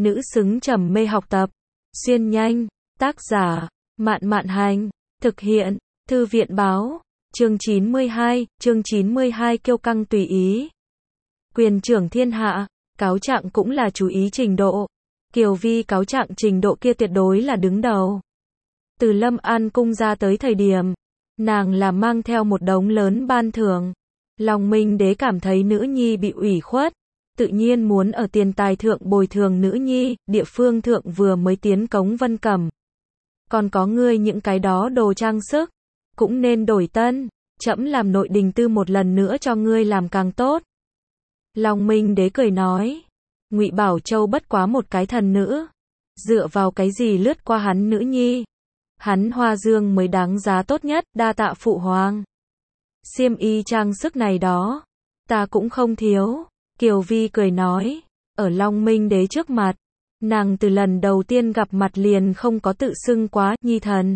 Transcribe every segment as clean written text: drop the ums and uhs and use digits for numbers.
nữ xứng trầm mê học tập. Xuyên nhanh, tác giả, Mạn Mạn Hành, thực hiện, Thư viện báo, chương 92 kiêu căng tùy ý. Quyền trưởng thiên hạ, cáo trạng cũng là chú ý trình độ. Kiều Vi cáo trạng trình độ kia tuyệt đối là đứng đầu. Từ Lâm An cung ra tới thời điểm, nàng là mang theo một đống lớn ban thưởng. Long Minh Đế cảm thấy nữ nhi bị ủy khuất, tự nhiên muốn ở tiền tài thượng bồi thường nữ nhi, địa phương thượng vừa mới tiến cống Vân Cẩm. Còn có ngươi những cái đó đồ trang sức, cũng nên đổi tân, trẫm làm nội đình tư một lần nữa cho ngươi làm càng tốt. Long Minh Đế cười nói, Ngụy Bảo Châu bất quá một cái thần nữ, dựa vào cái gì lướt qua hắn nữ nhi. Hắn Hoa Dương mới đáng giá tốt nhất, đa tạ phụ hoàng. Xiêm y trang sức này đó, ta cũng không thiếu. Kiều Vi cười nói, ở Long Minh Đế trước mặt, nàng từ lần đầu tiên gặp mặt liền không có tự xưng quá nhi thần.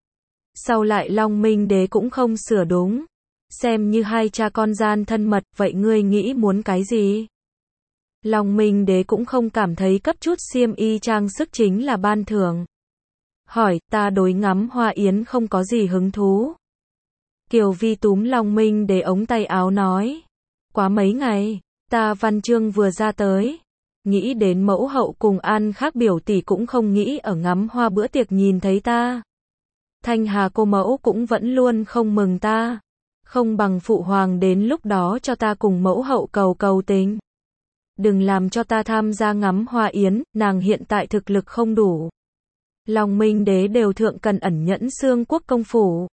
Sau lại Long Minh Đế cũng không sửa đúng, xem như hai cha con gian thân mật, vậy ngươi nghĩ muốn cái gì? Long Minh Đế cũng không cảm thấy cấp chút xiêm y trang sức chính là ban thưởng. Hỏi, ta đối ngắm hoa yến không có gì hứng thú. Kiều Vi túm Long Minh Đế ống tay áo nói, quá mấy ngày, ta văn chương vừa ra tới, nghĩ đến mẫu hậu cùng An khác biểu tỷ cũng không nghĩ ở ngắm hoa bữa tiệc nhìn thấy ta. Thanh Hà cô mẫu cũng vẫn luôn không mừng ta, không bằng phụ hoàng đến lúc đó cho ta cùng mẫu hậu cầu tình. Đừng làm cho ta tham gia ngắm hoa yến, nàng hiện tại thực lực không đủ. Long Minh Đế đều thượng cần ẩn nhẫn xương quốc công phủ.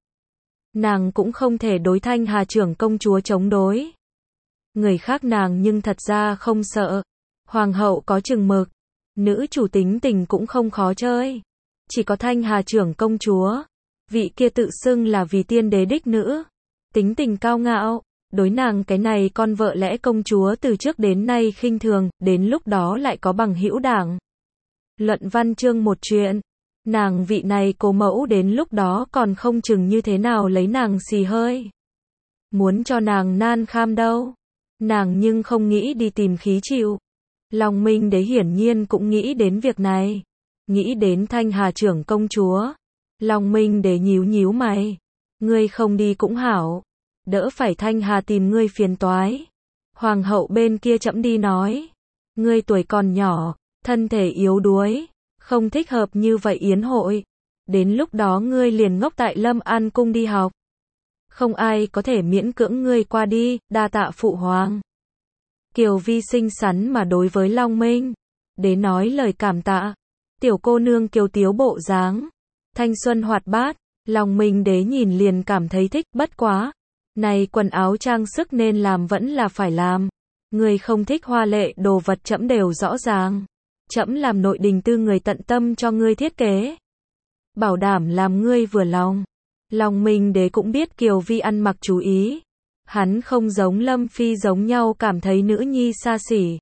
Nàng cũng không thể đối Thanh Hà trưởng công chúa chống đối. Người khác nàng nhưng thật ra không sợ. Hoàng hậu có chừng mực, nữ chủ tính tình cũng không khó chơi. Chỉ có Thanh Hà trưởng công chúa, vị kia tự xưng là vì tiên đế đích nữ, tính tình cao ngạo, đối nàng cái này con vợ lẽ công chúa từ trước đến nay khinh thường, đến lúc đó lại có bằng hữu đảng. Luận văn chương một chuyện, nàng vị này cố mẫu đến lúc đó còn không chừng như thế nào lấy nàng xì hơi. Muốn cho nàng nan kham đâu. Nàng nhưng không nghĩ đi tìm khí chịu. Long Minh Đế hiển nhiên cũng nghĩ đến việc này. Nghĩ đến Thanh Hà trưởng công chúa. Long Minh Đế nhíu mày. Ngươi không đi cũng hảo. Đỡ phải Thanh Hà tìm ngươi phiền toái. Hoàng hậu bên kia trẫm đi nói. Ngươi tuổi còn nhỏ, thân thể yếu đuối, không thích hợp như vậy yến hội. Đến lúc đó ngươi liền ngốc tại Lâm An cung đi học. Không ai có thể miễn cưỡng ngươi qua đi, đa tạ phụ hoàng. Kiều Vi xinh xắn mà đối với Long Minh Đế nói lời cảm tạ. Tiểu cô nương kiều tiếu bộ dáng, thanh xuân hoạt bát, Long Minh Đế nhìn liền cảm thấy thích, bất quá. Này quần áo trang sức nên làm vẫn là phải làm. Ngươi không thích hoa lệ đồ vật trẫm đều rõ ràng. Trẫm làm nội đình tư người tận tâm cho ngươi thiết kế. Bảo đảm làm ngươi vừa lòng. Long Minh Đế cũng biết Kiều Vi ăn mặc chú ý. Hắn không giống Lâm Phi giống nhau cảm thấy nữ nhi xa xỉ.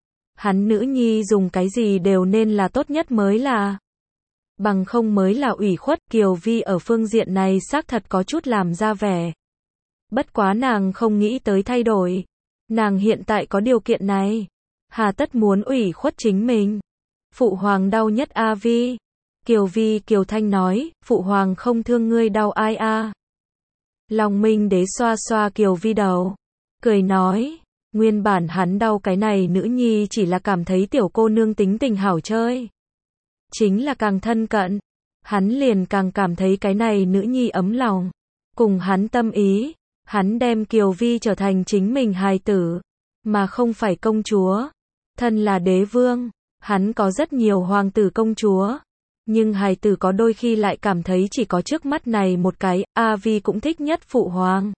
Hắn nữ nhi dùng cái gì đều nên là tốt nhất mới là. Bằng không mới là ủy khuất. Kiều Vi ở phương diện này xác thật có chút làm ra vẻ. Bất quá nàng không nghĩ tới thay đổi. Nàng hiện tại có điều kiện này. Hà tất muốn ủy khuất chính mình. Phụ hoàng đau nhất a Vi. Kiều Vi kiều thanh nói, phụ hoàng không thương ngươi đau ai a. Long Minh Đế xoa xoa Kiều Vi đầu, cười nói, nguyên bản hắn đau cái này nữ nhi chỉ là cảm thấy tiểu cô nương tính tình hảo chơi. Chính là càng thân cận, hắn liền càng cảm thấy cái này nữ nhi ấm lòng, cùng hắn tâm ý, hắn đem Kiều Vi trở thành chính mình hài tử, mà không phải công chúa. Thân là đế vương, hắn có rất nhiều hoàng tử công chúa. Nhưng hài tử có đôi khi lại cảm thấy chỉ có trước mắt này một cái, A Vi cũng thích nhất phụ hoàng.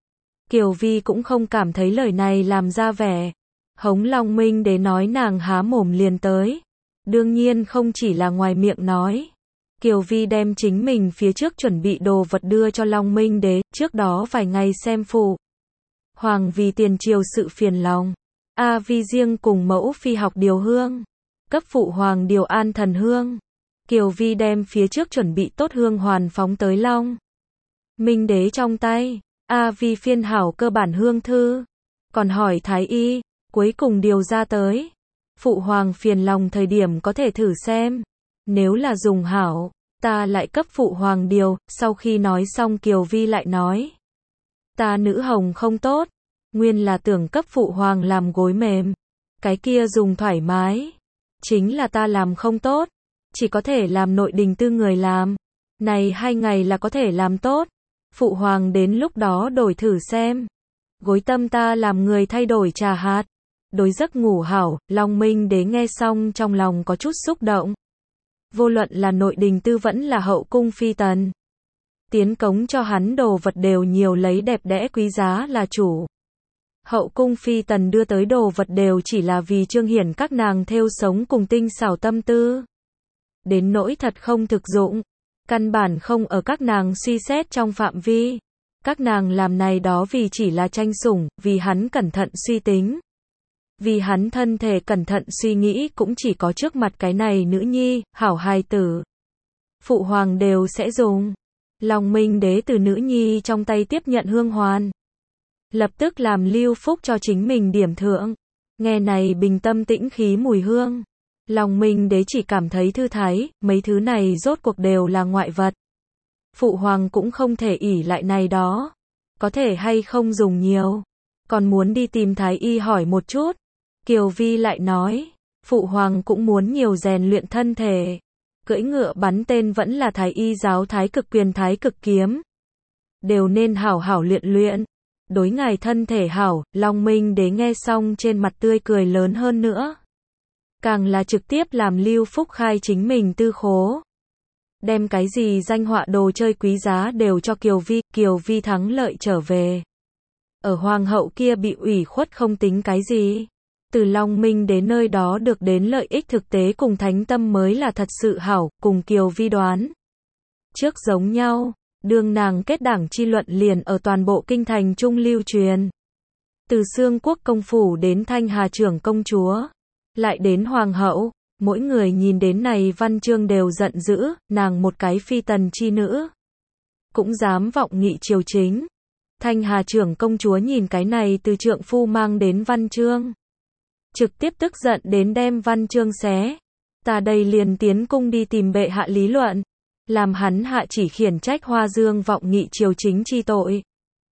Kiều Vi cũng không cảm thấy lời này làm ra vẻ. Hống Long Minh Đế nói nàng há mồm liền tới. Đương nhiên không chỉ là ngoài miệng nói. Kiều Vi đem chính mình phía trước chuẩn bị đồ vật đưa cho Long Minh Đế, trước đó vài ngày xem phụ hoàng vì tiền triều sự phiền lòng. A Vi riêng cùng mẫu phi học điều hương. Cấp phụ hoàng điều an thần hương. Kiều Vi đem phía trước chuẩn bị tốt hương hoàn phóng tới Long Minh Đế trong tay. A Vi phiên hảo cơ bản hương thư. Còn hỏi Thái Y, cuối cùng điều ra tới. Phụ hoàng phiền lòng thời điểm có thể thử xem. Nếu là dùng hảo, ta lại cấp phụ hoàng điều. Sau khi nói xong Kiều Vi lại nói. Ta nữ hồng không tốt. Nguyên là tưởng cấp phụ hoàng làm gối mềm. Cái kia dùng thoải mái. Chính là ta làm không tốt. Chỉ có thể làm nội đình tư người làm. Này 2 ngày là có thể làm tốt. Phụ hoàng đến lúc đó đổi thử xem. Gối tâm ta làm người thay đổi trà hạt. Đối giấc ngủ hảo, Long Minh Đế nghe xong trong lòng có chút xúc động. Vô luận là nội đình tư vẫn là hậu cung phi tần. Tiến cống cho hắn đồ vật đều nhiều lấy đẹp đẽ quý giá là chủ. Hậu cung phi tần đưa tới đồ vật đều chỉ là vì trương hiển các nàng thêu sống cùng tinh xảo tâm tư. Đến nỗi thật không thực dụng. Căn bản không ở các nàng suy xét trong phạm vi. Các nàng làm này đó vì chỉ là tranh sủng, vì hắn cẩn thận suy tính. Vì hắn thân thể cẩn thận suy nghĩ cũng chỉ có trước mặt cái này nữ nhi, hảo hài tử. Phụ hoàng đều sẽ dùng. Long Minh Đế từ nữ nhi trong tay tiếp nhận hương hoàn. Lập tức làm lưu phúc cho chính mình điểm thượng. Nghe này bình tâm tĩnh khí mùi hương. Long Minh Đế chỉ cảm thấy thư thái, mấy thứ này rốt cuộc đều là ngoại vật. Phụ hoàng cũng không thể ỷ lại này đó. Có thể hay không dùng nhiều. Còn muốn đi tìm thái y hỏi một chút. Kiều Vi lại nói, phụ hoàng cũng muốn nhiều rèn luyện thân thể. Cưỡi ngựa bắn tên vẫn là thái y giáo thái cực quyền thái cực kiếm. Đều nên hảo hảo luyện luyện. Đối ngài thân thể hảo, Long Minh Đế nghe xong trên mặt tươi cười lớn hơn nữa. Càng là trực tiếp làm lưu phúc khai chính mình tư khố. Đem cái gì danh họa đồ chơi quý giá đều cho Kiều Vi thắng lợi trở về. Ở hoàng hậu kia bị ủy khuất không tính cái gì. Từ Long Minh đến nơi đó được đến lợi ích thực tế cùng thánh tâm mới là thật sự hảo, cùng Kiều Vi đoán. Trước giống nhau, đương nàng kết đảng chi luận liền ở toàn bộ kinh thành trung lưu truyền. Từ Xương Quốc công phủ đến Thanh Hà trưởng công chúa, lại đến hoàng hậu, mỗi người nhìn đến này văn chương đều giận dữ, nàng một cái phi tần chi nữ. Cũng dám vọng nghị triều chính. Thanh Hà trưởng công chúa nhìn cái này từ trượng phu mang đến văn chương. Trực tiếp tức giận đến đem văn chương xé. Ta đây liền tiến cung đi tìm bệ hạ lý luận. Làm hắn hạ chỉ khiển trách Hoa Dương vọng nghị triều chính chi tội.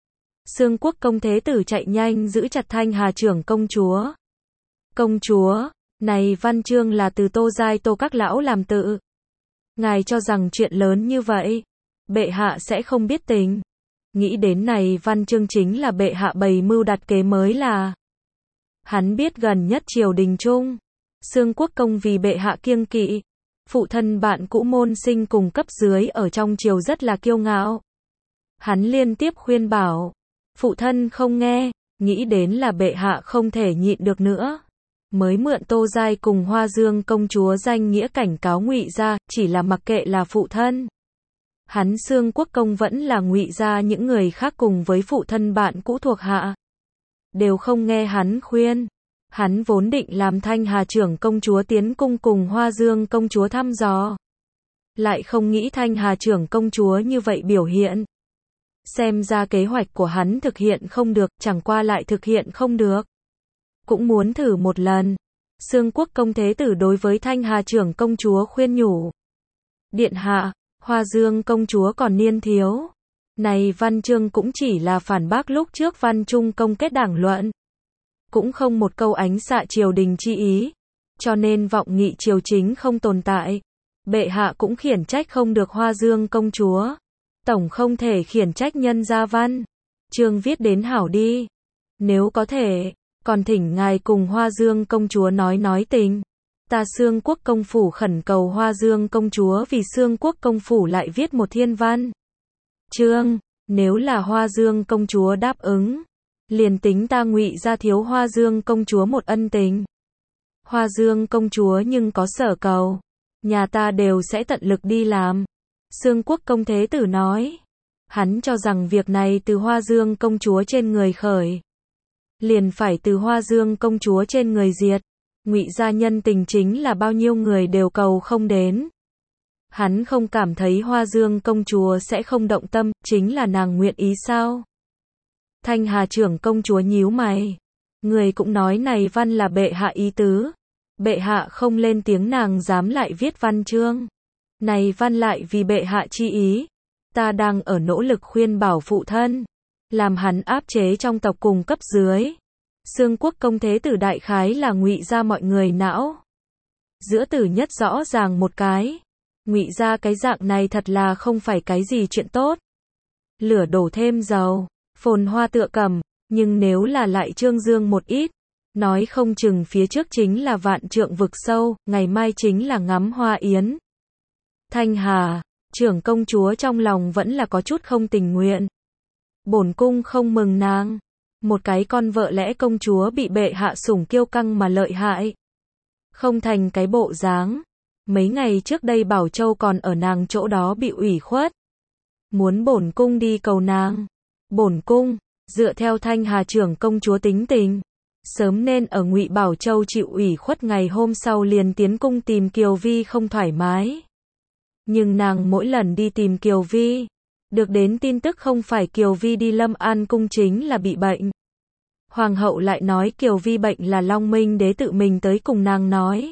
Xương Quốc công thế tử chạy nhanh giữ chặt Thanh Hà trưởng công chúa. Công chúa, này văn chương là từ Tô Giai Tô các lão làm tự. Ngài cho rằng chuyện lớn như vậy, bệ hạ sẽ không biết tình. Nghĩ đến này văn chương chính là bệ hạ bày mưu đặt kế mới là. Hắn biết gần nhất triều đình trung. Xương Quốc công vì bệ hạ kiêng kỵ. Phụ thân bạn cũ môn sinh cùng cấp dưới ở trong triều rất là kiêu ngạo. Hắn liên tiếp khuyên bảo. Phụ thân không nghe, nghĩ đến là bệ hạ không thể nhịn được nữa. Mới mượn Tô Giai cùng Hoa Dương công chúa danh nghĩa cảnh cáo Ngụy gia, chỉ là mặc kệ là phụ thân. Hắn Xương Quốc công vẫn là Ngụy gia những người khác cùng với phụ thân bạn cũ thuộc hạ. Đều không nghe hắn khuyên. Hắn vốn định làm Thanh Hà trưởng công chúa tiến cung cùng Hoa Dương công chúa thăm dò. Lại không nghĩ Thanh Hà trưởng công chúa như vậy biểu hiện. Xem ra kế hoạch của hắn thực hiện không được, chẳng qua lại thực hiện không được. Cũng muốn thử một lần. Xương Quốc công thế tử đối với Thanh Hà trưởng công chúa khuyên nhủ. Điện hạ, Hoa Dương công chúa còn niên thiếu. Này văn chương cũng chỉ là phản bác lúc trước văn trung công kết đảng luận. Cũng không một câu ánh xạ triều đình chi ý. Cho nên vọng nghị triều chính không tồn tại. Bệ hạ cũng khiển trách không được Hoa Dương công chúa. Tổng không thể khiển trách nhân gia văn. Chương viết đến hảo đi. Nếu có thể, còn thỉnh ngài cùng Hoa Dương công chúa nói tình. Ta Xương Quốc công phủ khẩn cầu Hoa Dương công chúa vì Xương Quốc công phủ lại viết một thiên văn. Chương, nếu là Hoa Dương công chúa đáp ứng, liền tính ta Ngụy gia thiếu Hoa Dương công chúa một ân tình. Hoa Dương công chúa nhưng có sở cầu, nhà ta đều sẽ tận lực đi làm. Xương Quốc công thế tử nói, hắn cho rằng việc này từ Hoa Dương công chúa trên người khởi, liền phải từ Hoa Dương công chúa trên người diệt. Ngụy gia nhân tình chính là bao nhiêu người đều cầu không đến. Hắn không cảm thấy Hoa Dương công chúa sẽ không động tâm, chính là nàng nguyện ý sao? Thanh Hà trưởng công chúa nhíu mày. Người cũng nói này văn là bệ hạ ý tứ. Bệ hạ không lên tiếng nàng dám lại viết văn chương. Này văn lại vì bệ hạ chi ý. Ta đang ở nỗ lực khuyên bảo phụ thân. Làm hắn áp chế trong tộc cùng cấp dưới. Xương quốc công thế tử đại khái là ngụy ra mọi người não. Giữa tử nhất rõ ràng một cái. Ngụy ra cái dạng này thật là không phải cái gì chuyện tốt. Lửa đổ thêm dầu, phồn hoa tựa cầm, nhưng nếu là lại trương dương một ít, nói không chừng phía trước chính là vạn trượng vực sâu, ngày mai chính là ngắm hoa yến. Thanh Hà, trưởng công chúa trong lòng vẫn là có chút không tình nguyện. Bổn cung không mừng nàng. Một cái con vợ lẽ công chúa bị bệ hạ sủng kiêu căng mà lợi hại. Không thành cái bộ dáng. Mấy ngày trước đây Bảo Châu còn ở nàng chỗ đó bị ủy khuất. Muốn bổn cung đi cầu nàng. Bổn cung, dựa theo Thanh Hà trưởng công chúa tính tình, sớm nên ở Ngụy Bảo Châu chịu ủy khuất ngày hôm sau liền tiến cung tìm Kiều Vi không thoải mái. Nhưng nàng mỗi lần đi tìm Kiều Vi, được đến tin tức không phải Kiều Vi đi Lâm An cung chính là bị bệnh. Hoàng hậu lại nói Kiều Vi bệnh là Long Minh Đế tự mình tới cùng nàng nói.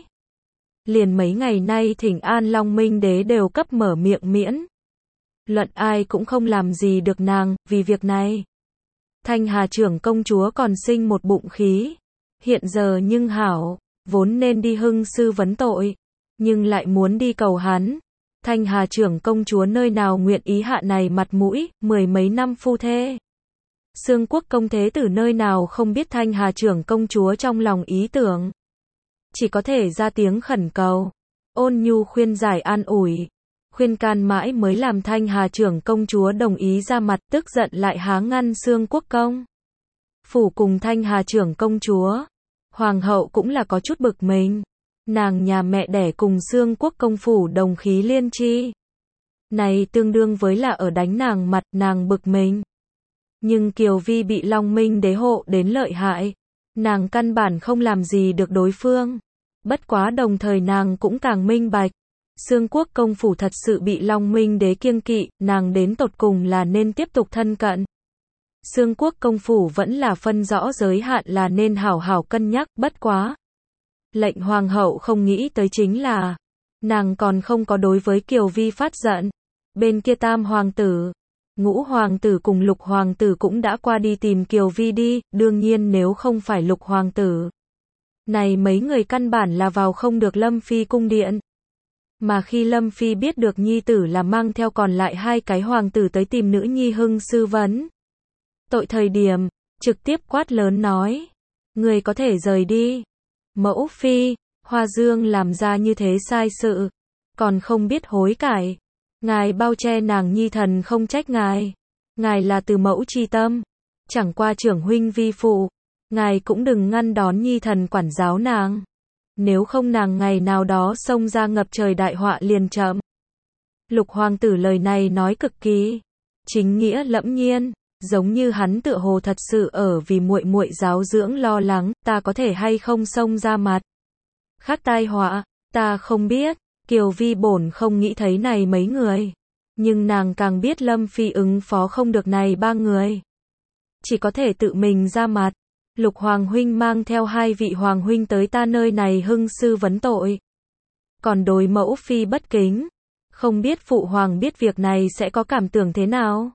Liền mấy ngày nay thỉnh an Long Minh Đế đều cấp mở miệng miễn. Luận ai cũng không làm gì được nàng, vì việc này. Thanh Hà trưởng công chúa còn sinh một bụng khí. Hiện giờ nhưng hảo, vốn nên đi hưng sư vấn tội, nhưng lại muốn đi cầu hắn. Thanh Hà trưởng công chúa nơi nào nguyện ý hạ này mặt mũi, mười mấy năm phu thê. Xương quốc công thế tử nơi nào không biết Thanh Hà trưởng công chúa trong lòng ý tưởng. Chỉ có thể ra tiếng khẩn cầu, ôn nhu khuyên giải an ủi. Khuyên can mãi mới làm Thanh Hà trưởng công chúa đồng ý ra mặt, tức giận lại há ngăn Xương quốc công phủ cùng Thanh Hà trưởng công chúa. Hoàng hậu cũng là có chút bực mình. Nàng nhà mẹ đẻ cùng Xương quốc công phủ đồng khí liên chi. Này tương đương với là ở đánh nàng mặt, nàng bực mình. Nhưng Kiều Vi bị Long Minh Đế hộ đến lợi hại. Nàng căn bản không làm gì được đối phương. Bất quá đồng thời nàng cũng càng minh bạch. Xương quốc công phủ thật sự bị Long Minh Đế kiêng kỵ, nàng đến tột cùng là nên tiếp tục thân cận. Xương quốc công phủ vẫn là phân rõ giới hạn là nên hảo hảo cân nhắc, bất quá. Lệnh hoàng hậu không nghĩ tới chính là, nàng còn không có đối với Kiều Vi phát giận. Bên kia tam hoàng tử, ngũ hoàng tử cùng lục hoàng tử cũng đã qua đi tìm Kiều Vi đi, đương nhiên nếu không phải lục hoàng tử. Này mấy người căn bản là vào không được Lâm Phi cung điện. Mà khi Lâm Phi biết được nhi tử là mang theo còn lại hai cái hoàng tử tới tìm nữ nhi hưng sư vấn tội thời điểm, trực tiếp quát lớn nói. Người có thể rời đi. Mẫu phi, Hoa Dương làm ra như thế sai sự. Còn không biết hối cải. Ngài bao che nàng nhi thần không trách ngài. Ngài là từ mẫu chi tâm. Chẳng qua trưởng huynh vi phụ. Ngài cũng đừng ngăn đón nhi thần quản giáo nàng. Nếu không nàng ngày nào đó xông ra ngập trời đại họa liền chậm. Lục hoàng tử lời này nói cực kỳ chính nghĩa lẫm nhiên, giống như hắn tựa hồ thật sự ở vì muội muội giáo dưỡng lo lắng, ta có thể hay không xông ra mặt. Khác tai họa, ta không biết, Kiều Vi bổn không nghĩ thấy này mấy người. Nhưng nàng càng biết Lâm Phi ứng phó không được này ba người. Chỉ có thể tự mình ra mặt. Lục Hoàng huynh mang theo hai vị Hoàng huynh tới ta nơi này hưng sư vấn tội. Còn đối mẫu phi bất kính. Không biết phụ hoàng biết việc này sẽ có cảm tưởng thế nào.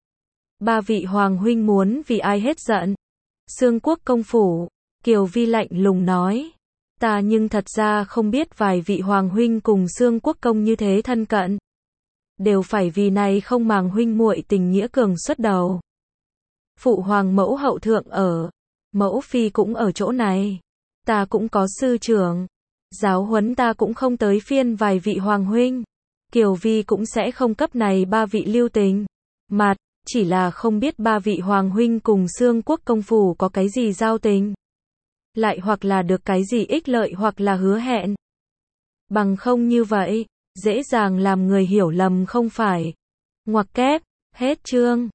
Ba vị Hoàng huynh muốn vì ai hết giận. Xương quốc công phủ, Kiều Vi lạnh lùng nói. Ta nhưng thật ra không biết vài vị Hoàng huynh cùng Xương quốc công như thế thân cận. Đều phải vì này không màng huynh muội tình nghĩa cường xuất đầu. Phụ hoàng mẫu hậu thượng ở. Mẫu phi cũng ở chỗ này. Ta cũng có sư trưởng. Giáo huấn ta cũng không tới phiên vài vị hoàng huynh. Kiều Vi cũng sẽ không cấp này ba vị lưu tình. Mặt, chỉ là không biết ba vị hoàng huynh cùng Xương quốc công phủ có cái gì giao tình. Lại hoặc là được cái gì ích lợi hoặc là hứa hẹn. Bằng không như vậy, dễ dàng làm người hiểu lầm không phải. Ngoặc kép, hết chương.